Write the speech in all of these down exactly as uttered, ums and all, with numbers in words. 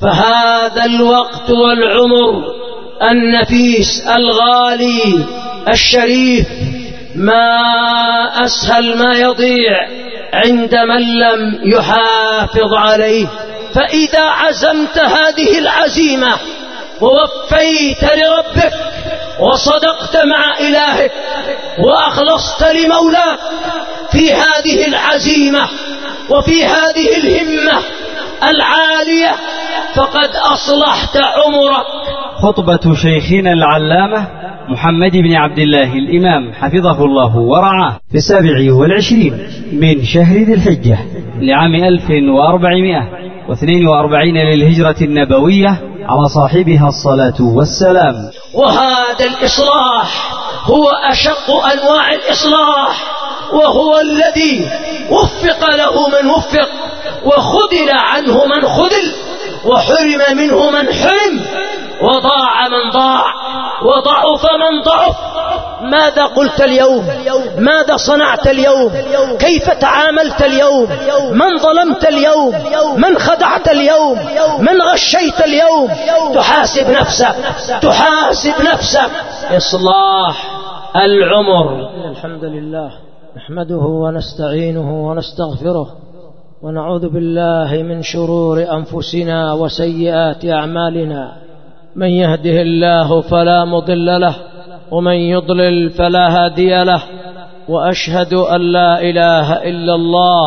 فهذا الوقت والعمر النفيس الغالي الشريف ما أسهل ما يضيع عند من لم يحافظ عليه. فإذا عزمت هذه العزيمة ووفيت لربك وصدقت مع إلهك وأخلصت لمولاك في هذه العزيمة وفي هذه الهمة العالية فقد أصلحت عمرك. خطبة شيخنا العلامة محمد بن عبد الله الإمام حفظه الله ورعاه في السابع والعشرين من شهر ذي الحجة لعام ألف وأربعمائة واثنين وأربعين للهجرة النبوية على صاحبها الصلاة والسلام. وهذا الإصلاح هو أشق أنواع الإصلاح، وهو الذي وفق له من وفق وخذل عنه من خذل وحرم منه من حرم وضاع من ضاع وضعف من ضعف. ماذا قلت اليوم؟ ماذا صنعت اليوم؟ كيف تعاملت اليوم؟ من ظلمت اليوم؟ من خدعت اليوم؟ من غشيت اليوم؟ تحاسب نفسك، تحاسب نفسك. إصلاح العمر. الحمد لله نحمده ونستعينه ونستغفره ونعوذ بالله من شرور أنفسنا وسيئات أعمالنا. من يهده الله فلا مضل له ومن يضلل فلا هادي له، وأشهد أن لا إله إلا الله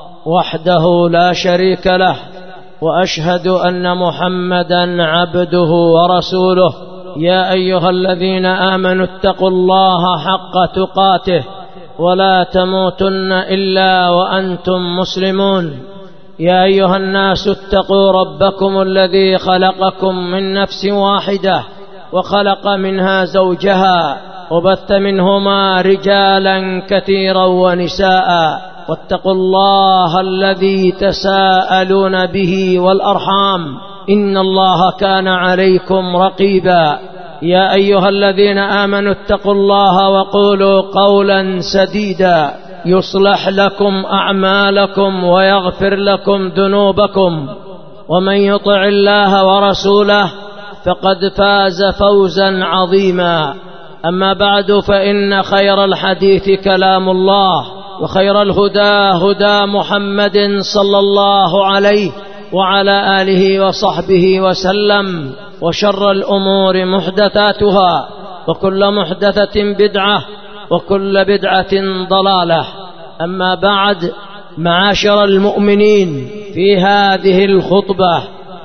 وحده لا شريك له، وأشهد أن محمدا عبده ورسوله. يا أيها الذين آمنوا اتقوا الله حق تقاته ولا تموتن إلا وأنتم مسلمون. يا أيها الناس اتقوا ربكم الذي خلقكم من نفس واحدة وخلق منها زوجها وبث منهما رجالا كثيرا ونساء، واتقوا الله الذي تساءلون به والأرحام إن الله كان عليكم رقيبا. يا أيها الذين آمنوا اتقوا الله وقولوا قولا سديدا يصلح لكم أعمالكم ويغفر لكم ذنوبكم، ومن يطع الله ورسوله فقد فاز فوزا عظيما. أما بعد، فإن خير الحديث كلام الله، وخير الهدى هدى محمد صلى الله عليه وعلى آله وصحبه وسلم، وشر الأمور محدثاتها، وكل محدثة بدعة، وكل بدعة ضلالة. أما بعد، معاشر المؤمنين، في هذه الخطبة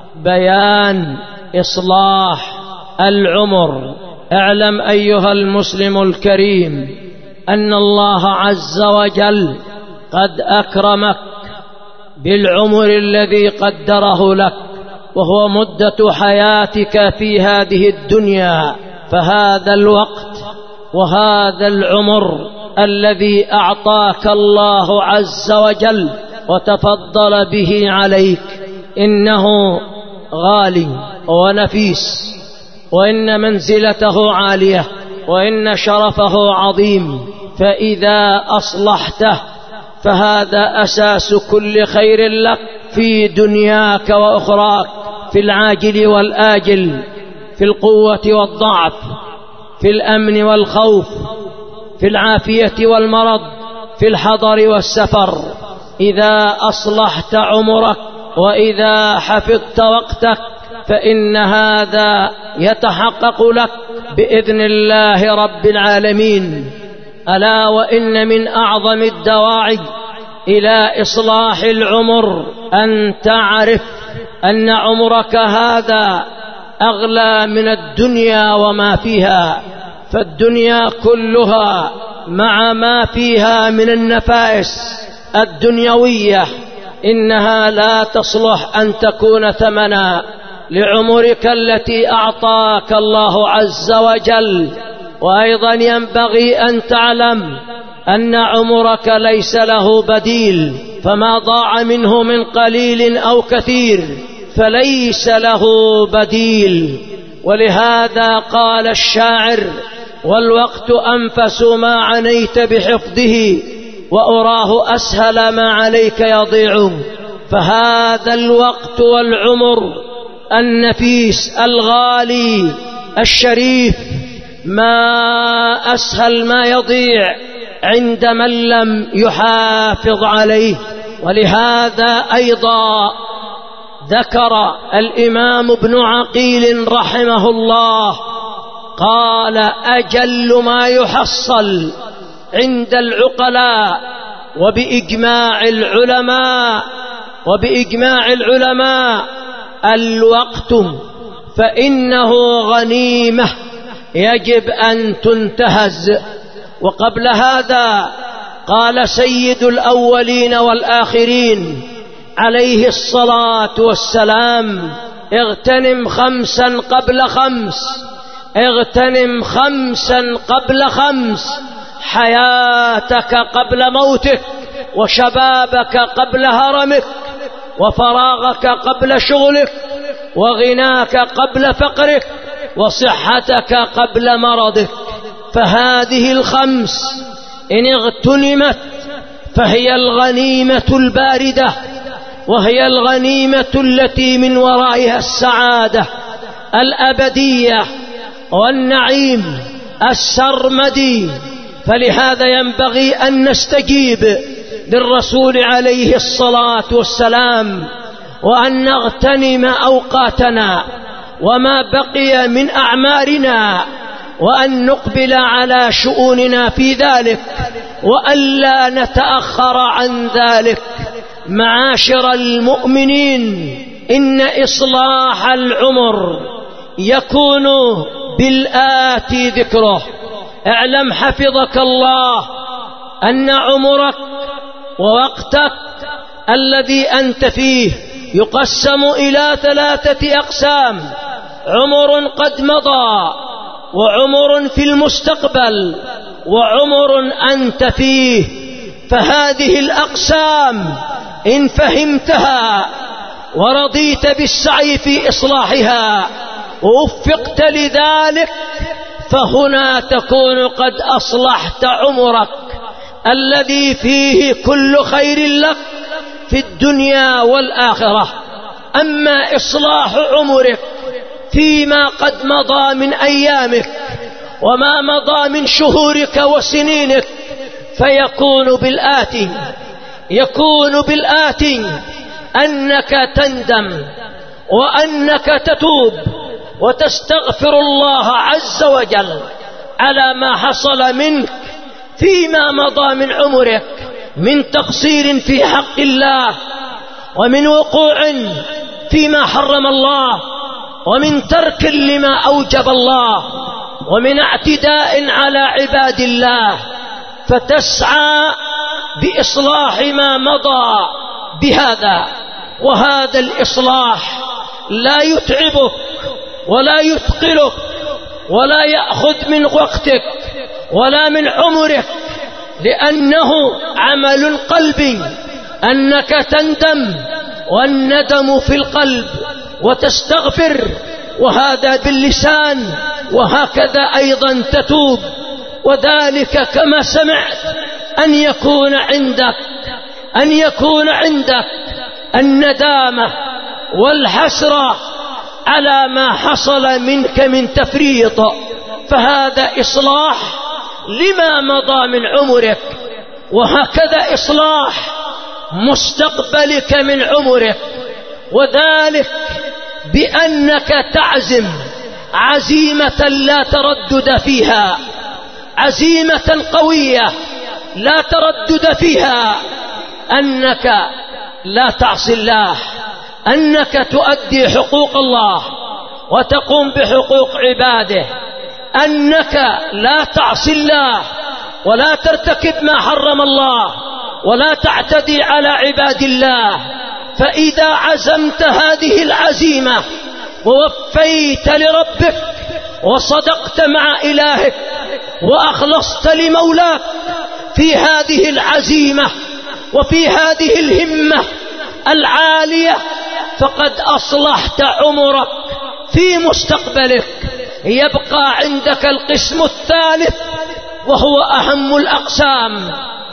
بيان إصلاح العمر. اعلم أيها المسلم الكريم أن الله عز وجل قد أكرمك بالعمر الذي قدره لك، وهو مدة حياتك في هذه الدنيا. فهذا الوقت وهذا العمر الذي أعطاك الله عز وجل وتفضل به عليك إنه غالي ونفيس، وإن منزلته عالية، وإن شرفه عظيم. فإذا أصلحته فهذا أساس كل خير لك في دنياك وأخراك، في العاجل والآجل، في القوة والضعف، في الأمن والخوف، في العافية والمرض، في الحضر والسفر. إذا أصلحت عمرك وإذا حفظت وقتك فإن هذا يتحقق لك بإذن الله رب العالمين. ألا وإن من أعظم الدواعي إلى إصلاح العمر أن تعرف أن عمرك هذا أغلى من الدنيا وما فيها. فالدنيا كلها مع ما فيها من النفائس الدنيوية إنها لا تصلح أن تكون ثمنا لعمرك التي أعطاك الله عز وجل. وأيضا ينبغي أن تعلم أن عمرك ليس له بديل، فما ضاع منه من قليل أو كثير فليس له بديل. ولهذا قال الشاعر: والوقت أنفس ما عنيت بحفظه وأراه أسهل ما عليك يضيع. فهذا الوقت والعمر النفيس الغالي الشريف ما أسهل ما يضيع عند من لم يحافظ عليه. ولهذا أيضا ذكر الإمام ابن عقيل رحمه الله قال: أجل ما يحصل عند العقلاء وبإجماع العلماء وبإجماع العلماء الوقت، فإنه غنيمة يجب أن تنتهز. وقبل هذا قال سيد الأولين والآخرين عليه الصلاة والسلام: اغتنم خمسا قبل خمس، اغتنم خمسا قبل خمس، حياتك قبل موتك، وشبابك قبل هرمك، وفراغك قبل شغلك، وغناك قبل فقرك، وصحتك قبل مرضك. فهذه الخمس إن اغتنمت فهي الغنيمة الباردة، وهي الغنيمة التي من ورائها السعادة الأبدية والنعيم السرمدي. فلهذا ينبغي أن نستجيب للرسول عليه الصلاة والسلام، وأن نغتنم أوقاتنا وما بقي من أعمارنا، وأن نقبل على شؤوننا في ذلك، وألا نتأخر عن ذلك. معاشر المؤمنين، إن إصلاح العمر يكون بالآتي ذكره. اعلم حفظك الله أن عمرك ووقتك الذي أنت فيه يقسم إلى ثلاثة أقسام: عمر قد مضى، وعمر في المستقبل، وعمر أنت فيه. فهذه الأقسام إن فهمتها ورضيت بالسعي في إصلاحها ووفقت لذلك، فهنا تكون قد أصلحت عمرك الذي فيه كل خير لك في الدنيا والآخرة. أما إصلاح عمرك فيما قد مضى من أيامك وما مضى من شهورك وسنينك فيكون بالآتي يكون بالآتي أنك تندم، وأنك تتوب وتستغفر الله عز وجل على ما حصل منك فيما مضى من عمرك من تقصير في حق الله، ومن وقوع فيما حرم الله، ومن ترك لما أوجب الله، ومن اعتداء على عباد الله. فتسعى بإصلاح ما مضى بهذا. وهذا الإصلاح لا يتعبك ولا يثقلك ولا يأخذ من وقتك ولا من عمرك، لأنه عمل قلبي، أنك تندم والندم في القلب، وتستغفر وهذا باللسان، وهكذا أيضا تتوب. وذلك كما سمعت أن يكون عندك أن يكون عندك الندامة والحسرة على ما حصل منك من تفريط، فهذا إصلاح لما مضى من عمرك، وهكذا إصلاح مستقبلك من عمرك. وذلك بأنك تعزم عزيمة لا تردد فيها، عزيمة قوية لا تردد فيها، أنك لا تعصي الله، أنك تؤدي حقوق الله وتقوم بحقوق عباده، أنك لا تعصي الله ولا ترتكب ما حرم الله ولا تعتدي على عباد الله. فإذا عزمت هذه العزيمة ووفيت لربك وصدقت مع إلهك وأخلصت لمولاك في هذه العزيمة وفي هذه الهمة العالية، فقد أصلحت عمرك في مستقبلك. يبقى عندك القسم الثالث، وهو أهم الأقسام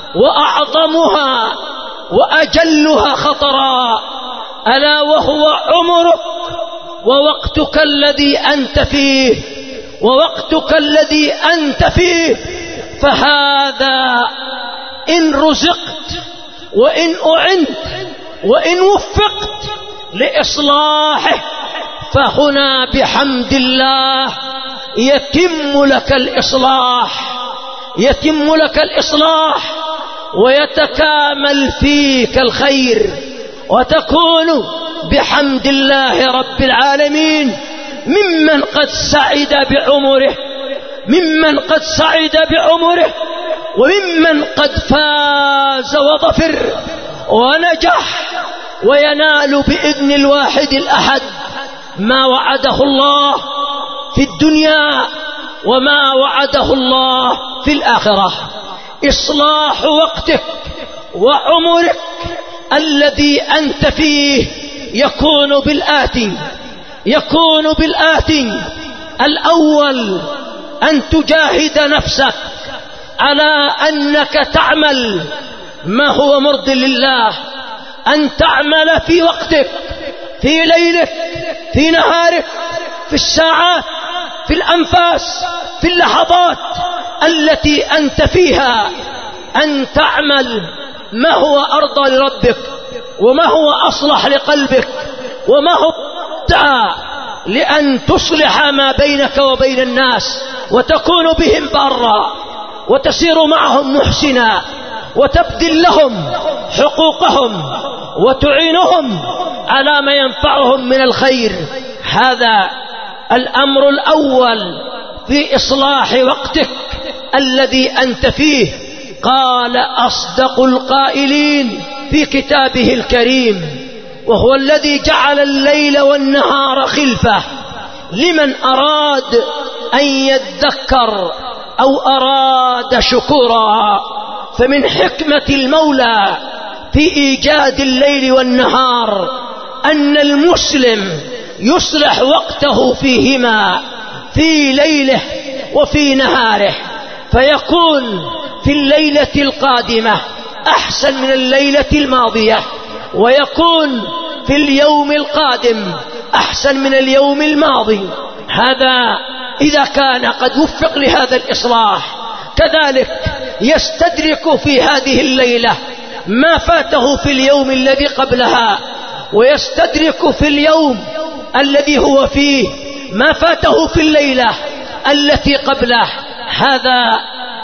وأعظمها وأجلها خطرا، ألا وهو عمرك ووقتك الذي أنت فيه ووقتك الذي أنت فيه فهذا إن رزقت وإن أعنت وإن وفقت لإصلاحه فهنا بحمد الله يتم لك الإصلاح يتم لك الإصلاح ويتكامل فيك الخير وتكون بحمد الله رب العالمين ممن قد سعد بعمره ممن قد سعد بعمره وممن قد فاز وظفر ونجح وينال بإذن الواحد الأحد ما وعده الله في الدنيا وما وعده الله في الآخرة. إصلاح وقتك وعمرك الذي أنت فيه يكون بالآتي يكون بالآتي الأول أن تجاهد نفسك على أنك تعمل ما هو مرضي لله، أن تعمل في وقتك، في ليلك، في نهارك، في الساعات، في الأنفاس، في اللحظات التي أنت فيها، أن تعمل ما هو أرضى لربك وما هو أصلح لقلبك وما هو دعا لأن تصلح ما بينك وبين الناس وتكون بهم بارا وتسير معهم محسنا وتبذل لهم حقوقهم وتعينهم على ما ينفعهم من الخير. هذا الأمر الأول في إصلاح وقتك الذي أنت فيه. قال أصدق القائلين في كتابه الكريم: وهو الذي جعل الليل والنهار خلفة لمن أراد أن يذكر أو أراد شكورا. فمن حكمة المولى في إيجاد الليل والنهار أن المسلم يصلح وقته فيهما، في ليله وفي نهاره، فيكون في الليلة القادمة أحسن من الليلة الماضية، ويكون في اليوم القادم أحسن من اليوم الماضي. هذا إذا كان قد وفق لهذا الإصلاح. كذلك يستدرك في هذه الليلة ما فاته في اليوم الذي قبلها، ويستدرك في اليوم الذي هو فيه ما فاته في الليلة التي قبله. هذا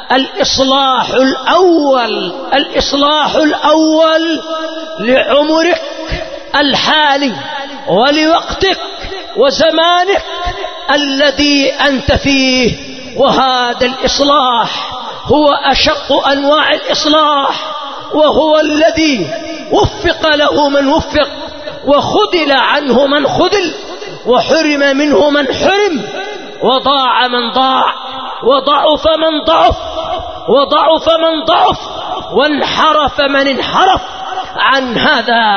الإصلاح الأول الإصلاح الأول لعمرك الحالي ولوقتك وزمانك الذي أنت فيه. وهذا الإصلاح هو أشق أنواع الإصلاح، وهو الذي وفق له من وفق، وخذل عنه من خذل، وحرم منه من حرم، وضاع من ضاع، وضعف من ضعف وضعف من ضعف وانحرف من انحرف عن هذا.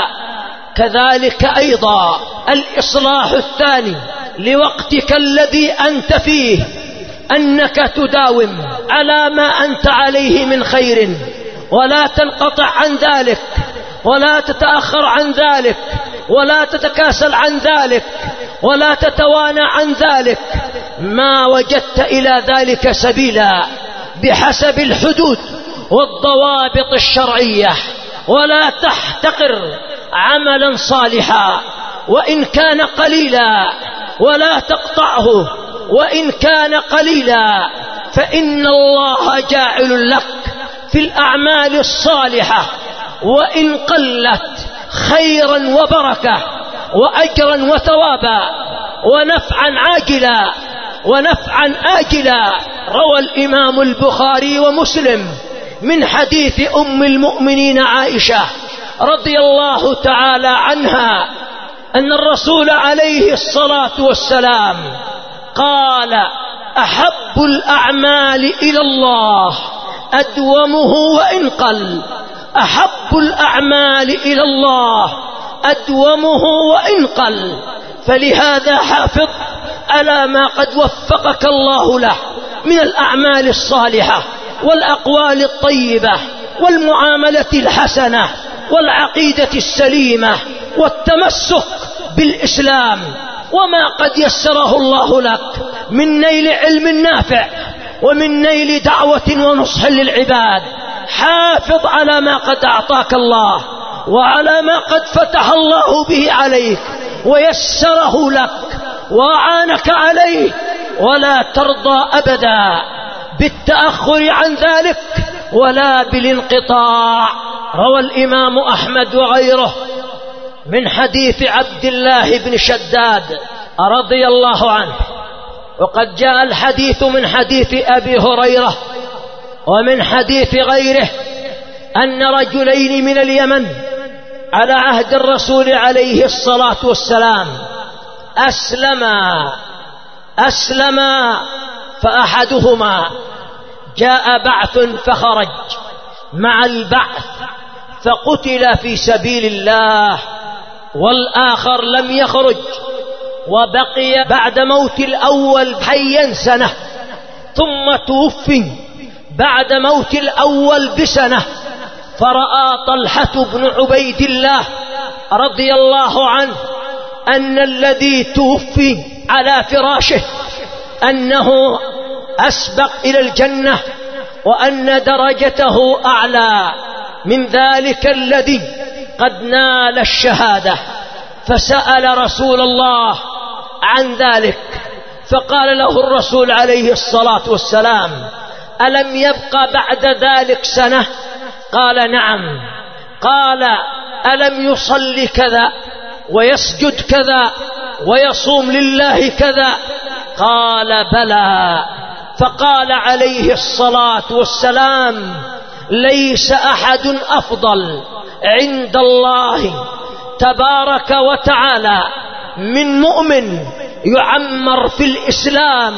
كذلك أيضا الإصلاح الثاني لوقتك الذي أنت فيه أنك تداوم على ما أنت عليه من خير، ولا تنقطع عن ذلك، ولا تتأخر عن ذلك، ولا تتكاسل عن ذلك، ولا تتوانى عن ذلك ما وجدت إلى ذلك سبيلا بحسب الحدود والضوابط الشرعية. ولا تحتقر عملا صالحا وإن كان قليلا، ولا تقطعه وإن كان قليلا، فإن الله جاعل لك في الأعمال الصالحة وإن قلت خيرا وبركة وأجرا وثوابا ونفعا عاجلا ونفعا آجلا. روى الإمام البخاري ومسلم من حديث أم المؤمنين عائشة رضي الله تعالى عنها أن الرسول عليه الصلاة والسلام قال: أحب الأعمال إلى الله أدومه وإن قل. أحب الأعمال إلى الله أدومه وإن قل. فلهذا حافظ على ما قد وفقك الله له من الأعمال الصالحة والأقوال الطيبة والمعاملة الحسنة والعقيدة السليمة والتمسك بالإسلام وما قد يسره الله لك من نيل علم نافع ومن نيل دعوة ونصح للعباد. حافظ على ما قد أعطاك الله وعلى ما قد فتح الله به عليك ويسره لك وأعانك عليه، ولا ترضى أبدا بالتأخر عن ذلك ولا بالانقطاع. روى الإمام أحمد وغيره من حديث عبد الله بن شداد رضي الله عنه، وقد جاء الحديث من حديث أبي هريرة ومن حديث غيره أن رجلين من اليمن على عهد الرسول عليه الصلاة والسلام أسلما أسلما فأحدهما جاء بعث فخرج مع البعث فقتل في سبيل الله، والآخر لم يخرج وبقي بعد موت الأول حيا سنة، ثم توفي بعد موت الأول بسنة. فرأى طلحة بن عبيد الله رضي الله عنه أن الذي توفي على فراشه أنه أسبق إلى الجنة وأن درجته أعلى من ذلك الذي قد نال الشهادة، فسأل رسول الله عن ذلك فقال له الرسول عليه الصلاة والسلام: ألم يبقى بعد ذلك سنة؟ قال: نعم. قال: ألم يصلي كذا ويسجد كذا ويصوم لله كذا؟ قال: بلى. فقال عليه الصلاة والسلام: ليس أحد أفضل عند الله تبارك وتعالى من مؤمن يعمر في الإسلام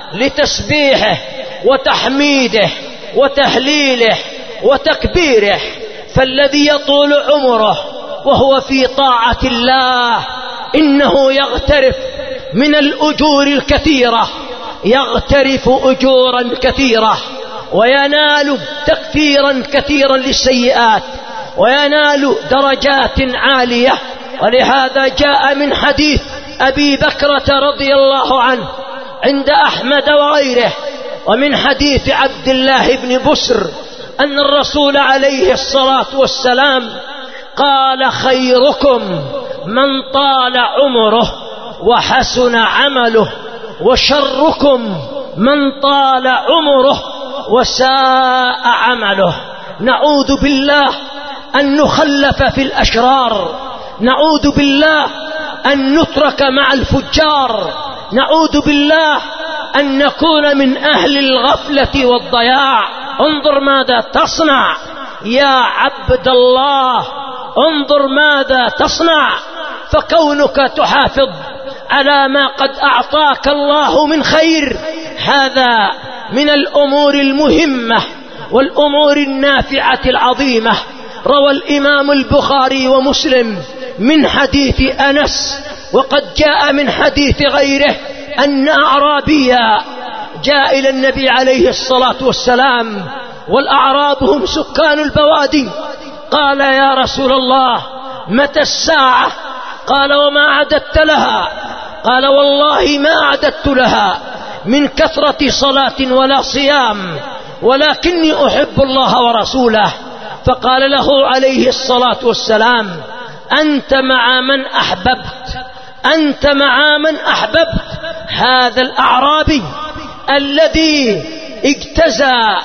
لتسبيحه وتحميده وتهليله وتكبيره، فالذي يطول عمره وهو في طاعة الله إنه يغترف من الأجور الكثيرة، يغترف أجورا كثيرة وينال تكفيرا كثيرا للسيئات وينال درجات عالية. ولهذا جاء من حديث أبي بكرة رضي الله عنه عند أحمد وغيره ومن حديث عبد الله بن بسر أن الرسول عليه الصلاة والسلام قال: خيركم من طال عمره وحسن عمله، وشركم من طال عمره وساء عمله. نعوذ بالله أن نخلف في الأشرار، نعوذ بالله أن نترك مع الفجار، نعوذ بالله أن نكون من أهل الغفلة والضياع. انظر ماذا تصنع يا عبد الله، انظر ماذا تصنع. فكونك تحافظ على ما قد أعطاك الله من خير هذا من الأمور المهمة والأمور النافعة العظيمة. روى الإمام البخاري ومسلم من حديث أنس، وقد جاء من حديث غيره أن أعرابيا جاء إلى النبي عليه الصلاة والسلام، والأعراب هم سكان البوادي، قال: يا رسول الله متى الساعة؟ قال: وما أعددت لها؟ قال: والله ما أعددت لها من كثرة صلاة ولا صيام، ولكني أحب الله ورسوله. فقال له عليه الصلاة والسلام: أنت مع من أحببت، أنت مع من أحببت. هذا الأعرابي الذي اجتزى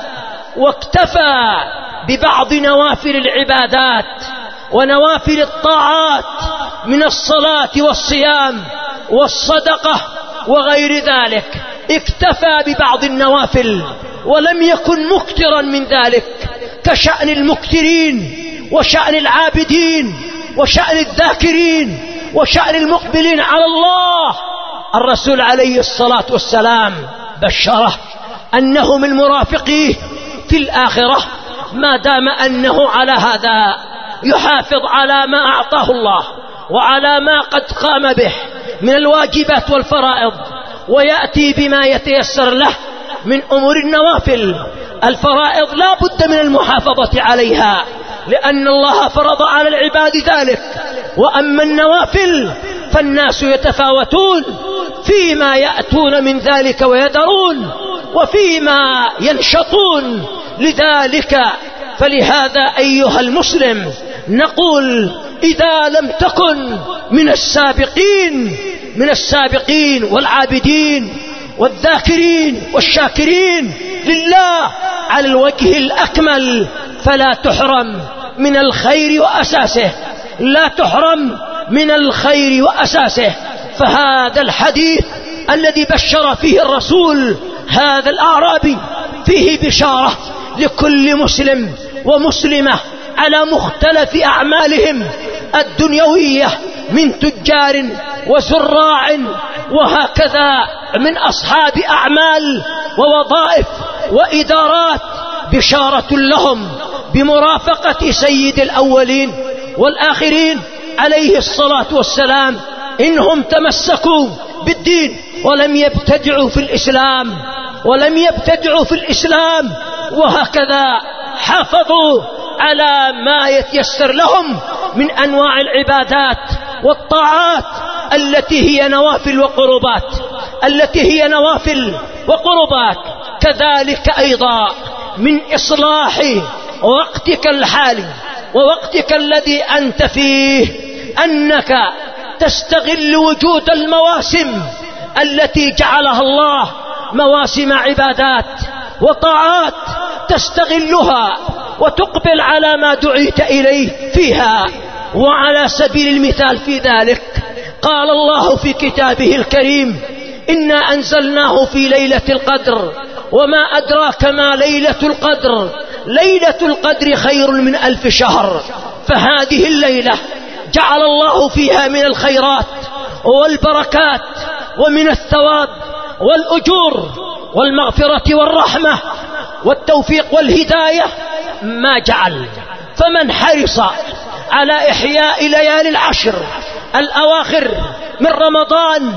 واكتفى ببعض نوافل العبادات ونوافل الطاعات من الصلاة والصيام والصدقة وغير ذلك، اكتفى ببعض النوافل ولم يكن مكترا من ذلك، كشأن المكترين وشأن العابدين وشأن الذاكرين وشأن المقبلين على الله. الرسول عليه الصلاة والسلام بشره أنه من مرافقيه في الآخرة ما دام أنه على هذا يحافظ على ما أعطاه الله وعلى ما قد قام به من الواجبات والفرائض، ويأتي بما يتيسر له من أمور النوافل. الفرائض لا بد من المحافظة عليها لأن الله فرض على العباد ذلك، وأما النوافل فالناس يتفاوتون فيما يأتون من ذلك ويذرون وفيما ينشطون. لذلك فلهذا أيها المسلم نقول إذا لم تكن من السابقين من السابقين والعابدين والذاكرين والشاكرين لله على الوجه الأكمل فلا تحرم من الخير وأساسه، لا تحرم من الخير وأساسه. فهذا الحديث الذي بشر فيه الرسول هذا الأعرابي فيه بشارة لكل مسلم ومسلمة على مختلف أعمالهم الدنيوية من تجار وزراع وهكذا من أصحاب أعمال ووظائف وإدارات، بشارة لهم بمرافقة سيد الأولين والآخرين عليه الصلاة والسلام إنهم تمسكوا بالدين ولم يبتدعوا في الإسلام ولم يبتدعوا في الإسلام وهكذا حافظوا على ما يتيسر لهم من أنواع العبادات والطاعات التي هي نوافل وقربات التي هي نوافل وقربات. كذلك أيضا من إصلاح وقتك الحالي ووقتك الذي أنت فيه أنك تستغل وجود المواسم التي جعلها الله مواسم عبادات وطاعات تستغلها وتقبل على ما دعيت إليه فيها. وعلى سبيل المثال في ذلك قال الله في كتابه الكريم إنا أنزلناه في ليلة القدر وما أدراك ما ليلة القدر ليلة القدر خير من ألف شهر. فهذه الليلة جعل الله فيها من الخيرات والبركات ومن الثواب والأجور والمغفرة والرحمة والتوفيق والهداية ما جعل. فمن حرص على إحياء ليالي العشر الأواخر من رمضان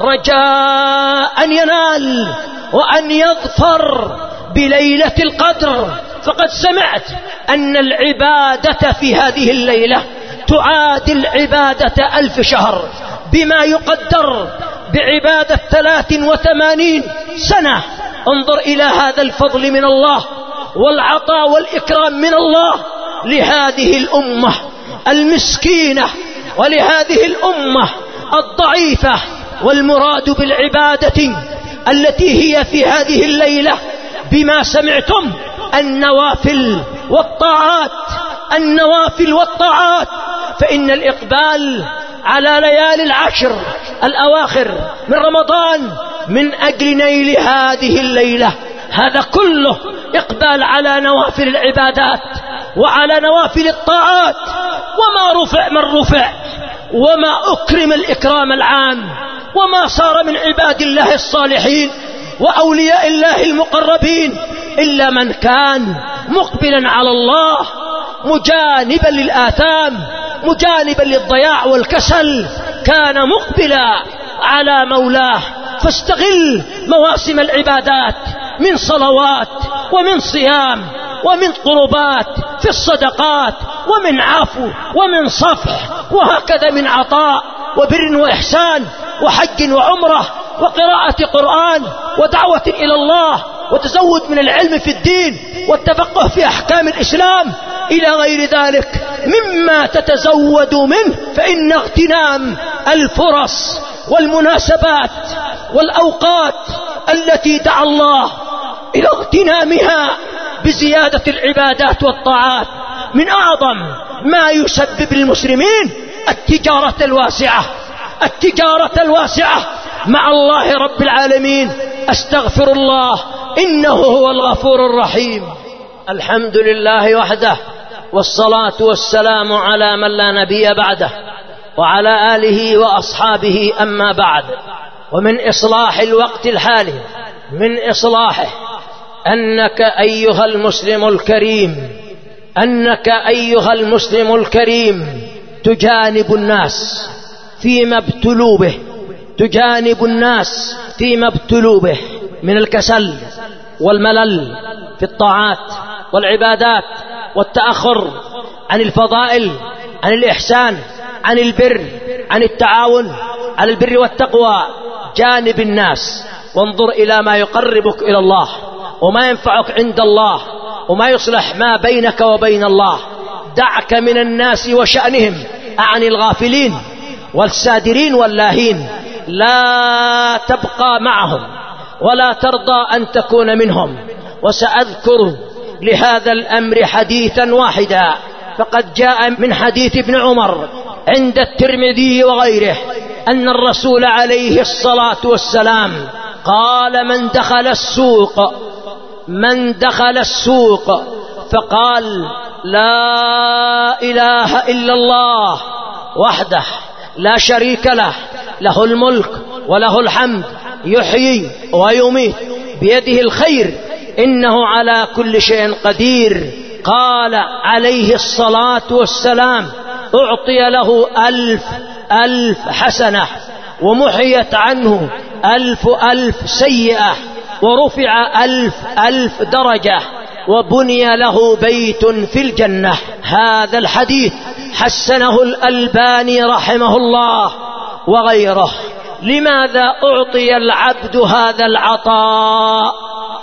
رجاء أن ينال وأن يظفر بليلة القدر، فقد سمعت أن العبادة في هذه الليلة تعادل عبادة ألف شهر بما يقدر بعبادة ثلاث وثمانين سنة. انظر إلى هذا الفضل من الله والعطاء والإكرام من الله لهذه الأمة المسكينة ولهذه الأمة الضعيفة. والمراد بالعبادة التي هي في هذه الليلة بما سمعتم النوافل والطاعات النوافل والطاعات فإن الإقبال على ليالي العشر الأواخر من رمضان من أجل نيل هذه الليلة هذا كله إقبال على نوافل العبادات وعلى نوافل الطاعات. وما رفع من رفع وما أكرم الإكرام العام وما صار من عباد الله الصالحين وأولياء الله المقربين إلا من كان مقبلا على الله مجانبا للآثام مجانبا للضياع والكسل كان مقبلا على مولاه. فاستغل مواسم العبادات من صلوات ومن صيام ومن قربات في الصدقات ومن عفو ومن صفح وهكذا من عطاء وبر وإحسان وحج وعمرة وقراءة قرآن ودعوة إلى الله وتزود من العلم في الدين والتفقه في أحكام الإسلام إلى غير ذلك مما تتزود منه. فإن اغتنام الفرص والمناسبات والأوقات التي دعا الله إلى اغتنامها بزيادة العبادات والطاعات من أعظم ما يسبب للمسلمين التجارة الواسعة التجارة الواسعة مع الله رب العالمين. أستغفر الله إنه هو الغفور الرحيم. الحمد لله وحده والصلاة والسلام على من لا نبي بعده وعلى آله وأصحابه. أما بعد، ومن إصلاح الوقت الحالي من إصلاحه أنك أيها المسلم الكريم أنك أيها المسلم الكريم تجانب الناس فيما ابتلوا به تجانب الناس فيما ابتلوا به من الكسل والملل في الطاعات والعبادات والتأخر عن الفضائل عن الإحسان عن البر عن التعاون على البر والتقوى جانب الناس، وانظر إلى ما يقربك إلى الله وما ينفعك عند الله وما يصلح ما بينك وبين الله. دعك من الناس وشأنهم، أعني الغافلين والسادرين واللاهين، لا تبقى معهم ولا ترضى أن تكون منهم. وسأذكر لهذا الأمر حديثا واحدا، فقد جاء من حديث ابن عمر عند الترمذي وغيره أن الرسول عليه الصلاة والسلام قال: من دخل السوق من دخل السوق فقال: لا إله إلا الله وحده لا شريك له، له الملك وله الحمد، يحيي ويميت، بيده الخير، إنه على كل شيء قدير. قال عليه الصلاة والسلام: أعطي له ألف ألف حسنة، ومحيت عنه ألف ألف سيئة، ورفع ألف ألف درجة، وبني له بيت في الجنة. هذا الحديث حسنه الألباني رحمه الله وغيره. لماذا أعطي العبد هذا العطاء؟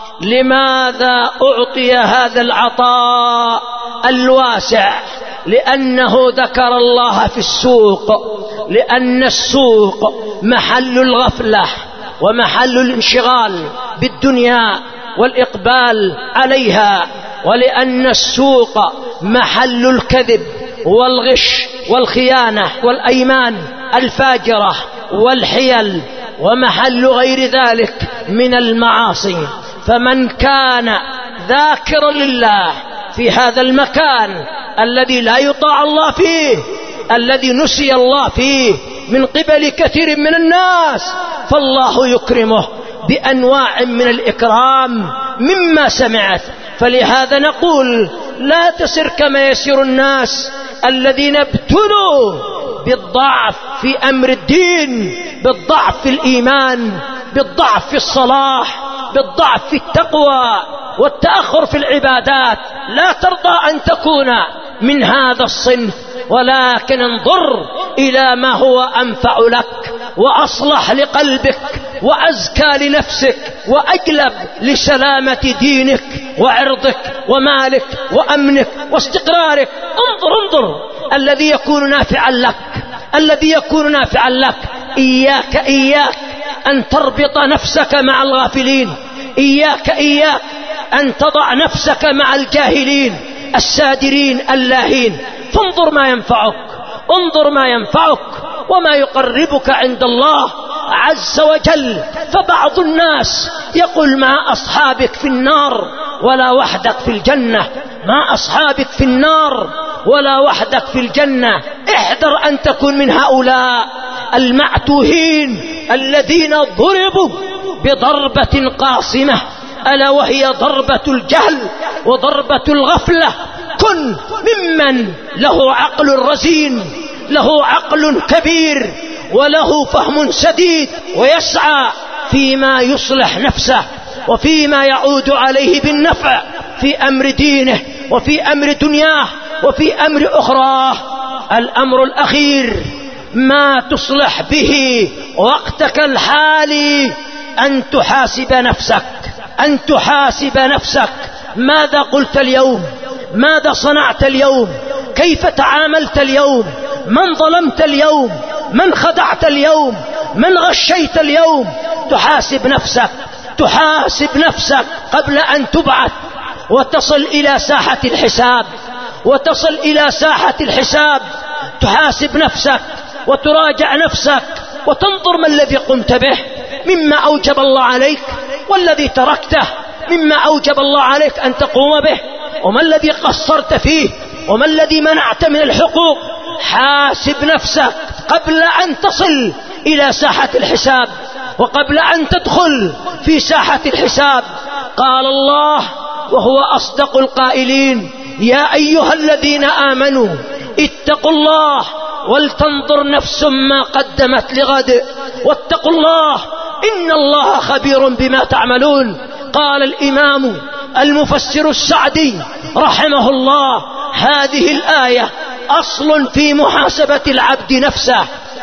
لماذا أعطي هذا العطاء الواسع؟ لأنه ذكر الله في السوق، لأن السوق محل الغفلة ومحل الانشغال بالدنيا والإقبال عليها، ولأن السوق محل الكذب والغش والخيانة والأيمان الفاجرة والحيل، ومحل غير ذلك من المعاصي. فمن كان ذاكرا لله في هذا المكان الذي لا يطاع الله فيه، الذي نسي الله فيه من قبل كثير من الناس، فالله يكرمه بأنواع من الإكرام مما سمعت. فلهذا نقول: لا تسر كما يسير الناس الذين ابتلوا بالضعف في أمر الدين، بالضعف في الإيمان، بالضعف في الصلاح، بالضعف في التقوى والتأخر في العبادات. لا ترضى أن تكون من هذا الصنف، ولكن انظر إلى ما هو أنفع لك وأصلح لقلبك وأزكى لنفسك وأجلب لسلامة دينك وعرضك ومالك وأمنك واستقرارك. انظر انظر الذي يكون نافعا لك، الذي يكون نافعا لك. إياك إياك أن تربط نفسك مع الغافلين، إياك إياك أن تضع نفسك مع الجاهلين السادرين اللاهين. فانظر ما ينفعك، انظر ما ينفعك وما يقربك عند الله عز وجل. فبعض الناس يقول: ما أصحابك في النار ولا وحدك في الجنة، ما أصحابك في النار ولا وحدك في الجنة. احذر أن تكون من هؤلاء المعتوهين الذين ضربوا بضربة قاصمة، ألا وهي ضربة الجهل وضربة الغفلة. كن ممن له عقل رزين، له عقل كبير، وله فهم سديد، ويسعى فيما يصلح نفسه وفيما يعود عليه بالنفع في أمر دينه وفي أمر دنياه وفي أمر أخراه. الأمر الأخير ما تصلح به وقتك الحالي أن تحاسب نفسك، أن تحاسب نفسك. ماذا قلت اليوم؟ ماذا صنعت اليوم؟ كيف تعاملت اليوم؟ من ظلمت اليوم؟ من خدعت اليوم؟ من غشيت اليوم؟ تحاسب نفسك، تحاسب نفسك قبل أن تبعث وتصل إلى ساحة الحساب، وتصل إلى ساحة الحساب تحاسب نفسك وتراجع نفسك وتنظر ما الذي قمت به مما أوجب الله عليك، والذي تركته مما أوجب الله عليك أن تقوم به، وما الذي قصرت فيه، وما الذي منعت من الحقوق. حاسب نفسك قبل أن تصل إلى ساحة الحساب وقبل أن تدخل في ساحة الحساب. قال الله وهو أصدق القائلين: يا أيها الذين آمنوا اتقوا الله ولتنظر نفس ما قدمت لغد واتقوا الله إن الله خبير بما تعملون. قال الإمام المفسر السعدي رحمه الله: هذه الآية أصل في محاسبة العبد نفسه،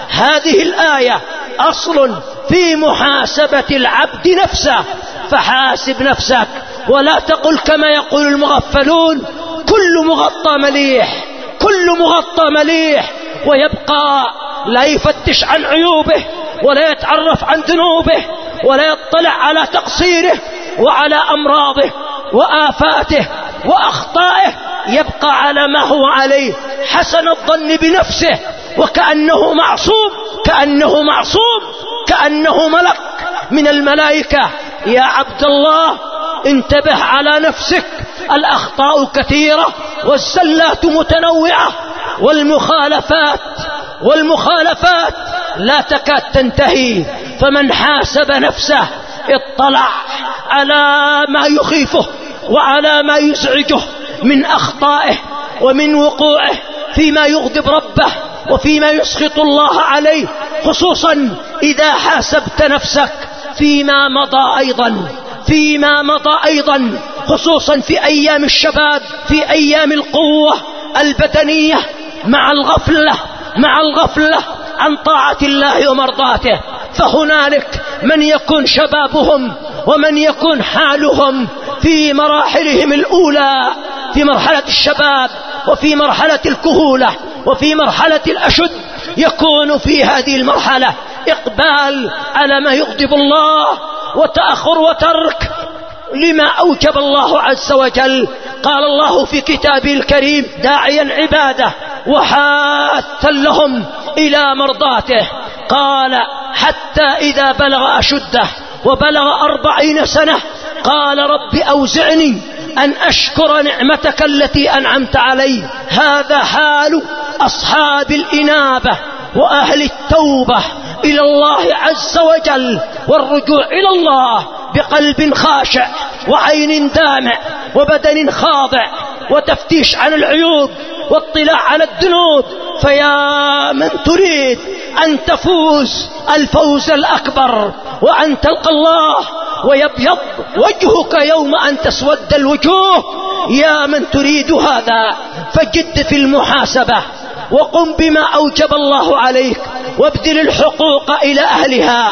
هذه الآية أصل في محاسبة العبد نفسه، فحاسب نفسك ولا تقل كما يقول المغفلون كل مغطى مليح، كل مغطى مليح، ويبقى لا يفتش عن عيوبه ولا يتعرف عن ذنوبه ولا يطلع على تقصيره وعلى أمراضه وآفاته وأخطائه، يبقى على ما هو عليه حسن الظن بنفسه وكأنه معصوم، كأنه معصوم، كأنه ملك من الملائكة. يا عبد الله انتبه على نفسك، الأخطاء كثيرة والزلات متنوعة والمخالفات والمخالفات لا تكاد تنتهي، فمن حاسب نفسه اطلع على ما يخيفه وعلى ما يزعجه من أخطائه ومن وقوعه فيما يغضب ربه وفيما يسخط الله عليه، خصوصا إذا حاسبت نفسك فيما مضى أيضا فيما مضى أيضا خصوصا في أيام الشباب، في أيام القوة البدنية، مع الغفلة مع الغفلة عن طاعة الله ومرضاته. فهنالك من يكون شبابهم ومن يكون حالهم في مراحلهم الأولى، في مرحلة الشباب وفي مرحلة الكهولة وفي مرحلة الأشد، يكون في هذه المرحلة إقبال على ما يغضب الله وتأخر وترك لما أوجب الله عز وجل. قال الله في كتابه الكريم داعيا عباده وحاثا لهم إلى مرضاته، قال حتى إذا بلغ أشده وبلغ أربعين سنة قال رب أوزعني أن أشكر نعمتك التي أنعمت علي. هذا حال أصحاب الإنابة وأهل التوبة إلى الله عز وجل والرجوع إلى الله بقلب خاشع وعين دامع وبدن خاضع وتفتيش عن العيوب واطلاع على الذنوب. فيا من تريد أن تفوز الفوز الأكبر وأن تلقى الله ويبيض وجهك يوم أن تسود الوجوه، يا من تريد هذا فجد في المحاسبة وقم بما أوجب الله عليك وابذل الحقوق إلى أهلها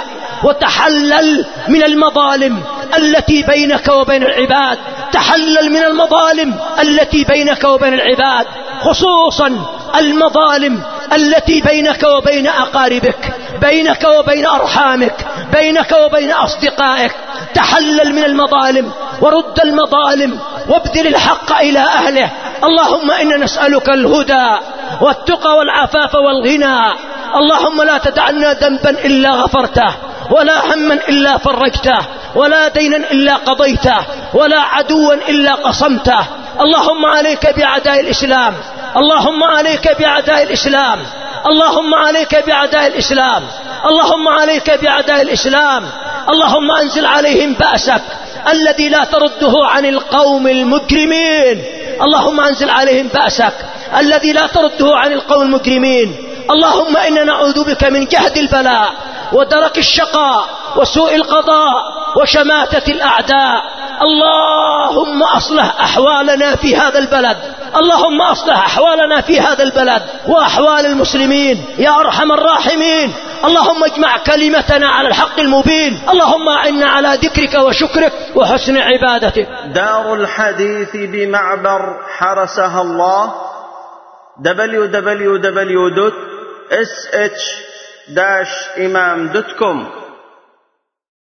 وتحلل من المظالم التي بينك وبين العباد، تحلل من المظالم التي بينك وبين العباد، خصوصا المظالم التي بينك وبين أقاربك، بينك وبين أرحامك، بينك وبين أصدقائك. تحلل من المظالم ورد المظالم وابذل الحق إلى أهله. اللهم إنا نسألك الهدى والتقى والعفاف والغنى. اللهم لا تدعنا ذنبا إلا غفرته ولا هما إلا فرجته ولا دينا إلا قضيته ولا عدوا إلا قصمته. اللهم عليك بأعداء الإسلام، اللهم عليك بأعداء الإسلام، اللهم عليك بأعداء الإسلام، اللهم عليك بأعداء الإسلام. اللهم أنزل عليهم بأسك الذي لا ترده عن القوم المجرمين، اللهم أنزل عليهم بأسك الذي لا ترده عن القوم المجرمين. اللهم إنا نعوذ بك من جهد البلاء ودرك الشقاء وسوء القضاء وشماتة الأعداء. اللهم أصلح أحوالنا في هذا البلد، اللهم أصلح أحوالنا في هذا البلد وأحوال المسلمين يا أرحم الراحمين. اللهم اجمع كلمتنا على الحق المبين، اللهم أعنا على ذكرك وشكرك وحسن عبادتك. دار الحديث بمعبر حرسها الله دبليو دبليو دبليو دوت اس اتش داش إمام دوت كوم